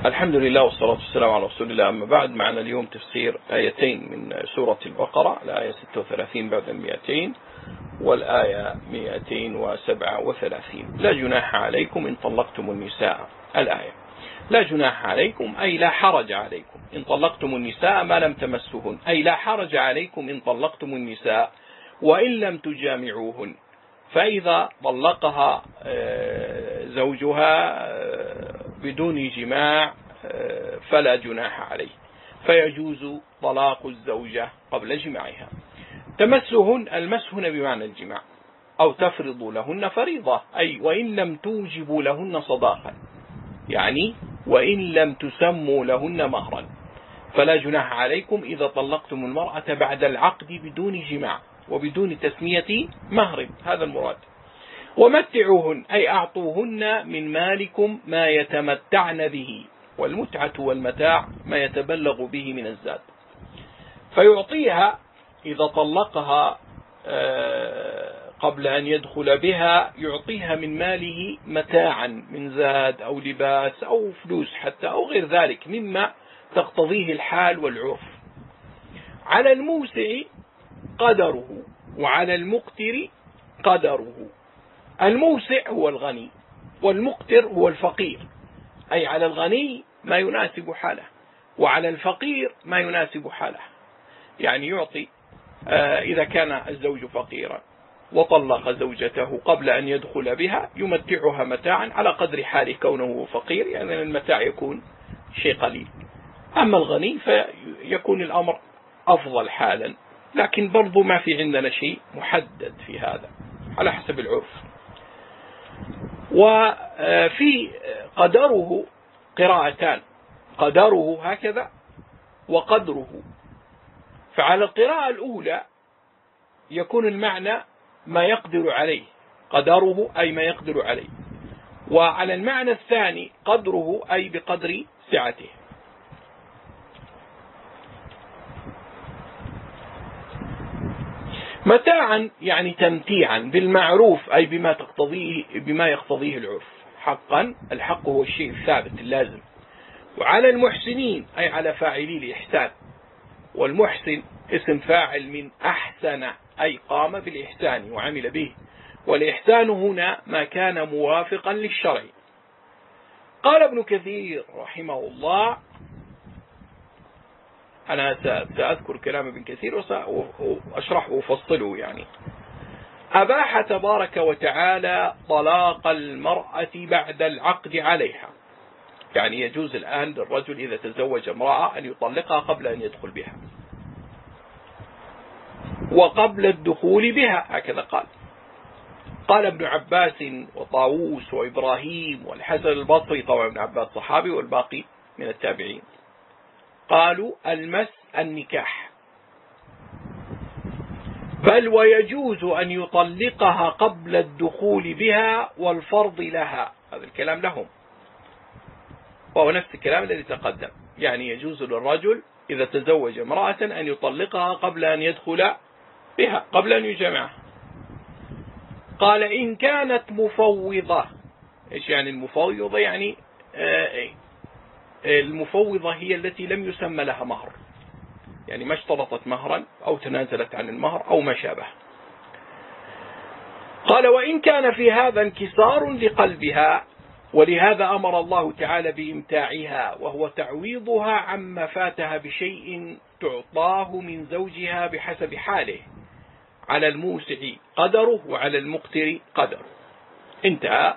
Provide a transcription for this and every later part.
الحمد لله والصلاة والسلام على رسول الله. أما بعد، معنا اليوم تفسير آيتين من سورة البقرة، الآية 36 بعد 200 والآية 237. لا جناح عليكم إن طلقتم النساء. الآية: لا جناح عليكم أي لا حرج عليكم إن طلقتم النساء ما لم تمسوهن، أي لا حرج عليكم إن طلقتم النساء وإن لم تجامعوهن. فإذا طلقها زوجها بدون جماع فلا جناح عليه، فيجوز طلاق الزوجة قبل جماعها. تمسهن، المس هنا بمعنى الجماع، أو تفرض لهن فريضة، أي وإن لم توجبوا لهن صداقا، يعني وإن لم تسموا لهن مهرا، فلا جناح عليكم إذا طلقتم المرأة بعد العقد بدون جماع وبدون تسمية مهر، هذا المراد. ومتعوهن أي أعطوهن من مالكم ما يتمتعن به، والمتعة والمتاع ما يتبلغ به من الزاد. فيعطيها إذا طلقها قبل أن يدخل بها، يعطيها من ماله متاعا من زاد أو لباس أو فلوس حتى أو غير ذلك مما تقتضيه الحال والعرف. على الموسع قدره وعلى المقتر قدره. الموسع هو الغني والمقتر هو الفقير، أي على الغني ما يناسب حاله وعلى الفقير ما يناسب حاله. يعني يعطي إذا كان الزوج فقيرا وطلق زوجته قبل أن يدخل بها، يمتعها متاعا على قدر حال كونه فقير، يعني المتاع يكون شيء قليل. أما الغني فيكون الأمر أفضل حالا، لكن برضو ما في عندنا شيء محدد في هذا، على حسب العرف. وفي قدره قراءتان، قدره هكذا وقدره. فعلى القراءة الأولى يكون المعنى ما يقدر عليه، قدره أي ما يقدر عليه. وعلى المعنى الثاني قدره أي بقدر سعته. متاعا يعني تمتيعا بالمعروف، أي بما يقتضيه العرف. حقا، الحق هو الشيء الثابت اللازم. وعلى المحسنين أي على فاعلي الإحسان، والمحسن اسم فاعل من أحسن، أي قام بالإحسان وعمل به، والإحسان هنا ما كان موافقا للشرع. قال ابن كثير رحمه الله، أنا سأذكر كلام ابن كثير وأشرحه وأفصله. يعني أباح تبارك وتعالى طلاق المرأة بعد العقد عليها، يعني يجوز الآن للرجل إذا تزوج امرأة أن يطلقها قبل أن يدخل بها وقبل الدخول بها، هكذا قال ابن عباس وطاووس وإبراهيم والحسن البصري، طبعا ابن عباس صحابي والباقي من التابعين، قالوا المس النكاح، بل ويجوز أن يطلقها قبل الدخول بها والفرض لها. هذا الكلام لهم، وهو نفس الكلام الذي تقدم. يعني يجوز للرجل إذا تزوج امرأة أن يطلقها قبل أن يدخل بها، قبل أن يجمعها. قال إن كانت مفوضة. إيش يعني المفوضة؟ يعني المفوضة هي التي لم يسمى لها مهر، يعني ما اشترطت مهرا أو تنازلت عن المهر أو ما شابه. قال وإن كان في هذا انكسار لقلبها، ولهذا أمر الله تعالى بإمتاعها، وهو تعويضها عما فاتها بشيء تعطاه من زوجها بحسب حاله. على الموسع قدره وعلى المقتر قدره. انتهى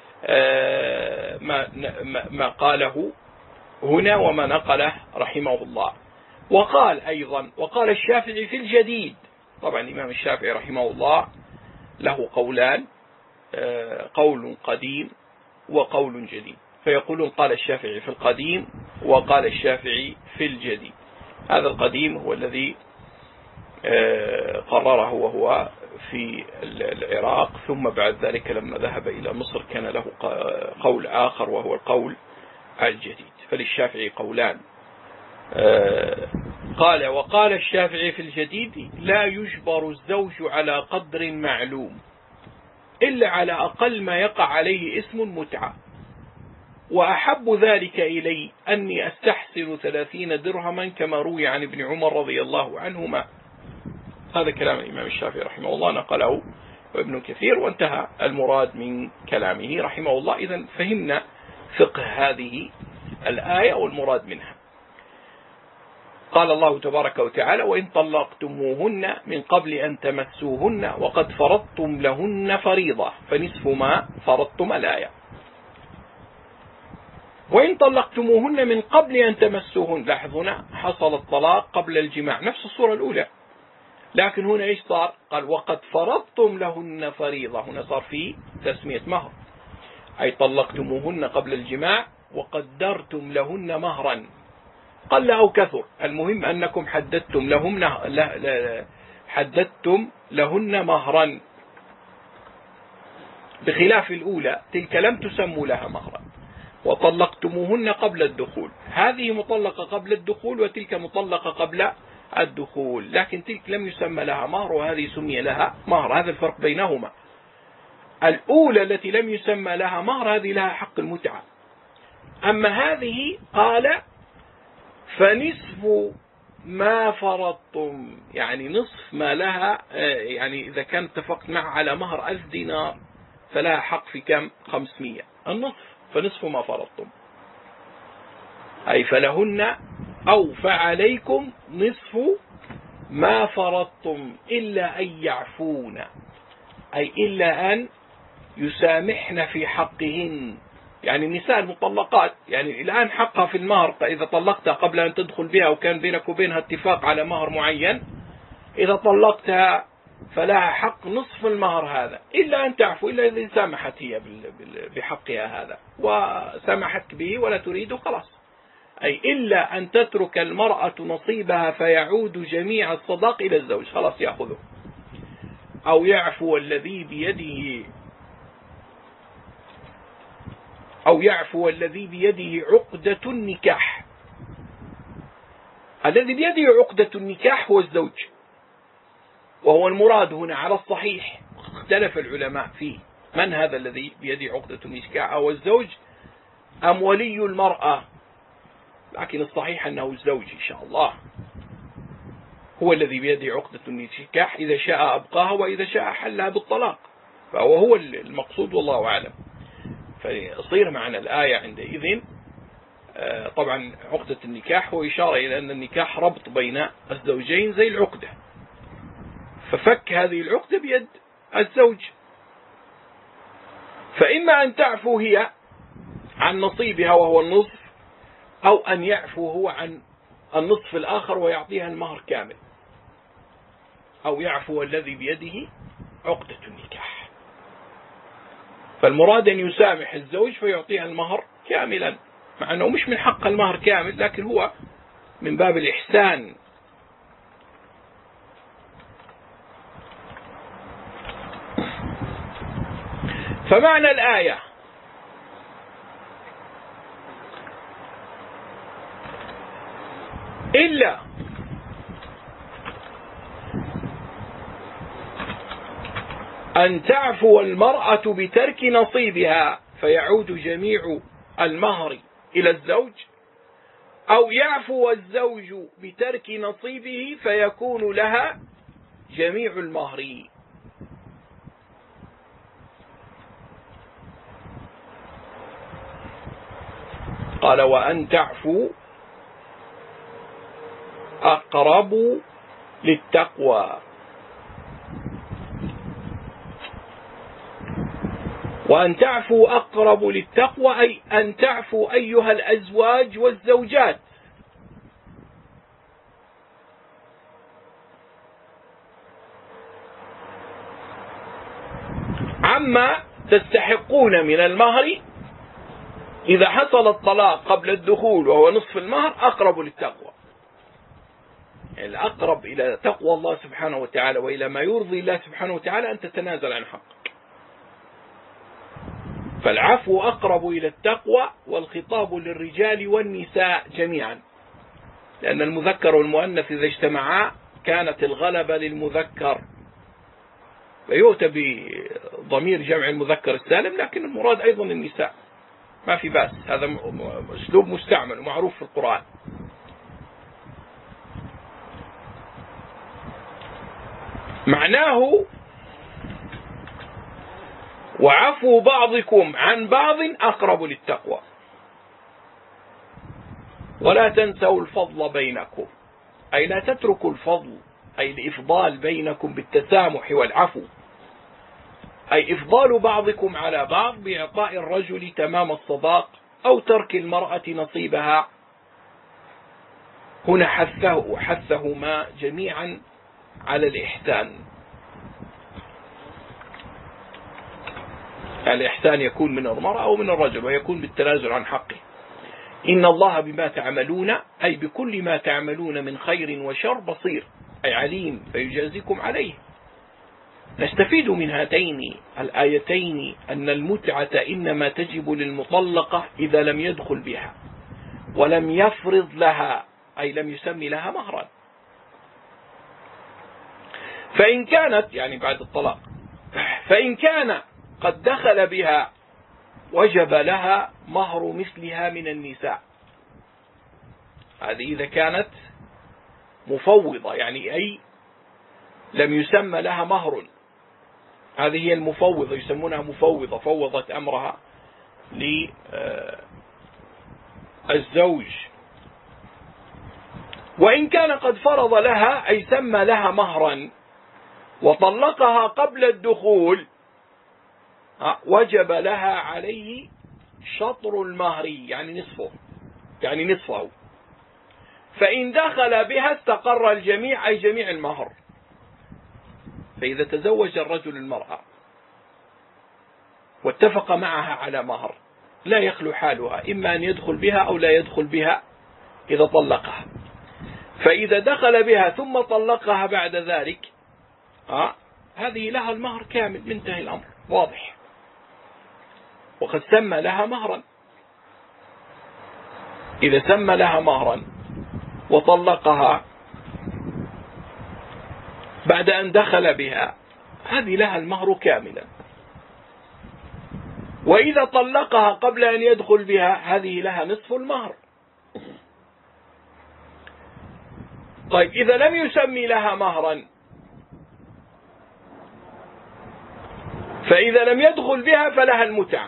ما قاله هنا وما نقله رحمه الله. وقال أيضا، وقال الشافعي في الجديد. طبعا الإمام الشافعي رحمه الله له قولان، قول قديم وقول جديد، فيقولون قال الشافعي في القديم وقال الشافعي في الجديد. هذا القديم هو الذي قرره وهو في العراق، ثم بعد ذلك لما ذهب إلى مصر كان له قول آخر وهو القول الجديد. فللشافعي قولان. قال وقال الشافعي في الجديد لا يجبر الزوج على قدر معلوم إلا على أقل ما يقع عليه اسم متعة. وأحب ذلك إلي أني أستحسن 30 درهما كما روي عن ابن عمر رضي الله عنهما. هذا كلام الإمام الشافعي رحمه الله نقله وابن كثير، وانتهى المراد من كلامه رحمه الله. إذن فهمنا فقه هذه الآية والمراد منها. قال الله تبارك وتعالى: وإن طلقتموهن من قبل أن تمسوهن وقد فرضتم لهن فريضة فنصف ما فرضتم. الآية: وإن طلقتموهن من قبل أن تمسوهن. لاحظونا حصل الطلاق قبل الجماع، نفس الصورة الأولى، لكن هنا إيش صار؟ قال: وقد فرضتم لهن فريضة. هنا صار في تسمية مهر، أي طلقتموهن قبل الجماع وقدرتم لهن مهرا قل أو كثر، المهم أنكم حددتم لهن مهرا، بخلاف الأولى تلك لم تسموا لها مهرا. وطلقتموهن قبل الدخول، هذه مطلقة قبل الدخول وتلك مطلقة قبل الدخول، لكن تلك لم يسمى لها مهر وهذه سمي لها مهر. هذا الفرق بينهما. الأولى التي لم يسمى لها مهر هذه لها حق المتعة، أما هذه قال: فنصف ما فرضتم، يعني نصف ما لها، يعني إذا كان اتفقت معه على مهر 1000 دينار فلها حق في كم؟ 500، النصف، فنصف ما فرضتم، أي فلهن أو فعليكم نصف ما فرضتم إلا أن يعفون، أي إلا أن يسامحن في حقهن. يعني النساء المطلقات يعني الآن حقها في المهر، إذا طلقتها قبل أن تدخل بها وكان بينك وبينها اتفاق على مهر معين، إذا طلقتها فلها حق نصف المهر هذا، إلا أن تعفو، إلا إذا سامحت هي بحقها هذا وسامحتك به ولا تريد، خلاص. أي إلا أن تترك المرأة نصيبها فيعود جميع الصداق إلى الزوج، خلاص يأخذه، أو يعفو الذي بيده عقدة النكاح. الذي بيده عقدة النكاح هو الزوج، وهو المراد هنا على الصحيح، اختلف العلماء فيه من هذا الذي بيده عقدة النكاح، أو الزوج أم ولي المرأة، لكن الصحيح أنه الزوج إن شاء الله هو الذي بيده عقدة النكاح، إذا شاء أبقاها وإذا شاء حلها بالطلاق، فهو المقصود والله أعلم. فيصير معنا الآية عندئذ طبعا عقدة النكاح هو إشارة إلى أن النكاح ربط بين الزوجين زي العقدة، ففك هذه العقدة بيد الزوج، فإما أن تعفو هي عن نصيبها وهو النصف، أو أن يعفو هو عن النصف الآخر ويعطيها المهر كامل، أو يعفو الذي بيده عقدة النكاح. فالمراد أن يسامح الزوج فيعطيها المهر كاملا، مع أنه مش من حق المهر كامل، لكن هو من باب الإحسان. فمعنى الآية: إلا أن تعفو المرأة بترك نصيبها فيعود جميع المهر إلى الزوج، أو يعفو الزوج بترك نصيبه فيكون لها جميع المهر. قال: وأن تعفو أقرب للتقوى. وأن تعفو أقرب للتقوى، أي أن تعفو أيها الأزواج والزوجات عما تستحقون من المهر إذا حصل الطلاق قبل الدخول وهو نصف المهر، أقرب للتقوى، يعني الأقرب إلى تقوى الله سبحانه وتعالى وإلى ما يرضي الله سبحانه وتعالى أن تتنازل عن حقك. فالعفو أقرب إلى التقوى، والخطاب للرجال والنساء جميعا، لأن المذكر والمؤنث إذا اجتمعا كانت الغلبة للمذكر، فيؤتى بضمير جمع المذكر السالم، لكن المراد أيضا النساء. ما في بأس، هذا أسلوب مستعمل ومعروف في القرآن. معناه وعفو بعضكم عن بعض أقرب للتقوى ولا تنسوا الفضل بينكم، أي لا تتركوا الفضل، أي الإفضال بينكم بالتسامح والعفو، أي إفضال بعضكم على بعض بإعطاء الرجل تمام الصداق أو ترك المرأة نصيبها. هنا حثهما جميعا على الإحسان. الإحسان يكون من المرأة أو من الرجل، ويكون بالتنازل عن حقه. إن الله بما تعملون، أي بكل ما تعملون من خير وشر بصير، أي عليم فيجازيكم عليه. نستفيد من هاتين الآيتين أن المتعة إنما تجب للمطلقة إذا لم يدخل بها ولم يفرض لها، أي لم يسمي لها مهرا. فإن كانت، يعني بعد الطلاق، فإن كان قد دخل بها وجب لها مهر مثلها من النساء. هذه إذا كانت مفوضة، يعني أي لم يسمى لها مهر، هذه هي المفوضة، يسمونها مفوضة، فوضت أمرها للزوج. وإن كان قد فرض لها، أي سمى لها مهرا وطلقها قبل الدخول، وجب لها عليه شطر المهر، يعني نصفه. فإن دخل بها استقر الجميع، أي جميع المهر. فإذا تزوج الرجل المرأة واتفق معها على مهر، لا يخلو حالها، إما أن يدخل بها أو لا يدخل بها إذا طلقها. فإذا دخل بها ثم طلقها بعد ذلك، هذه لها المهر كامل، منتهي الأمر، واضح، وقد سمى لها مهرا. إذا سمى لها مهرا وطلقها بعد أن دخل بها، هذه لها المهر كاملا. وإذا طلقها قبل أن يدخل بها، هذه لها نصف المهر. طيب، إذا لم يسمي لها مهرا، فإذا لم يدخل بها فلها المتعة.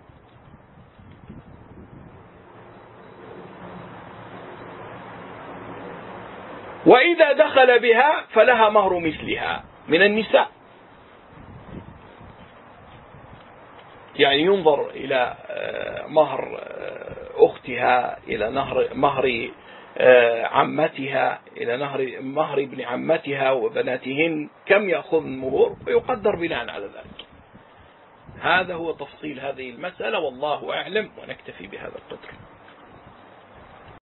وإذا دخل بها فلها مهر مثلها من النساء. يعني ينظر إلى مهر أختها، إلى مهر عمتها، إلى مهر ابن عمتها وبناتهن، كم يأخذ المهور، ويقدر بناء على ذلك. هذا هو تفصيل هذه المسألة، والله أعلم، ونكتفي بهذا القدر.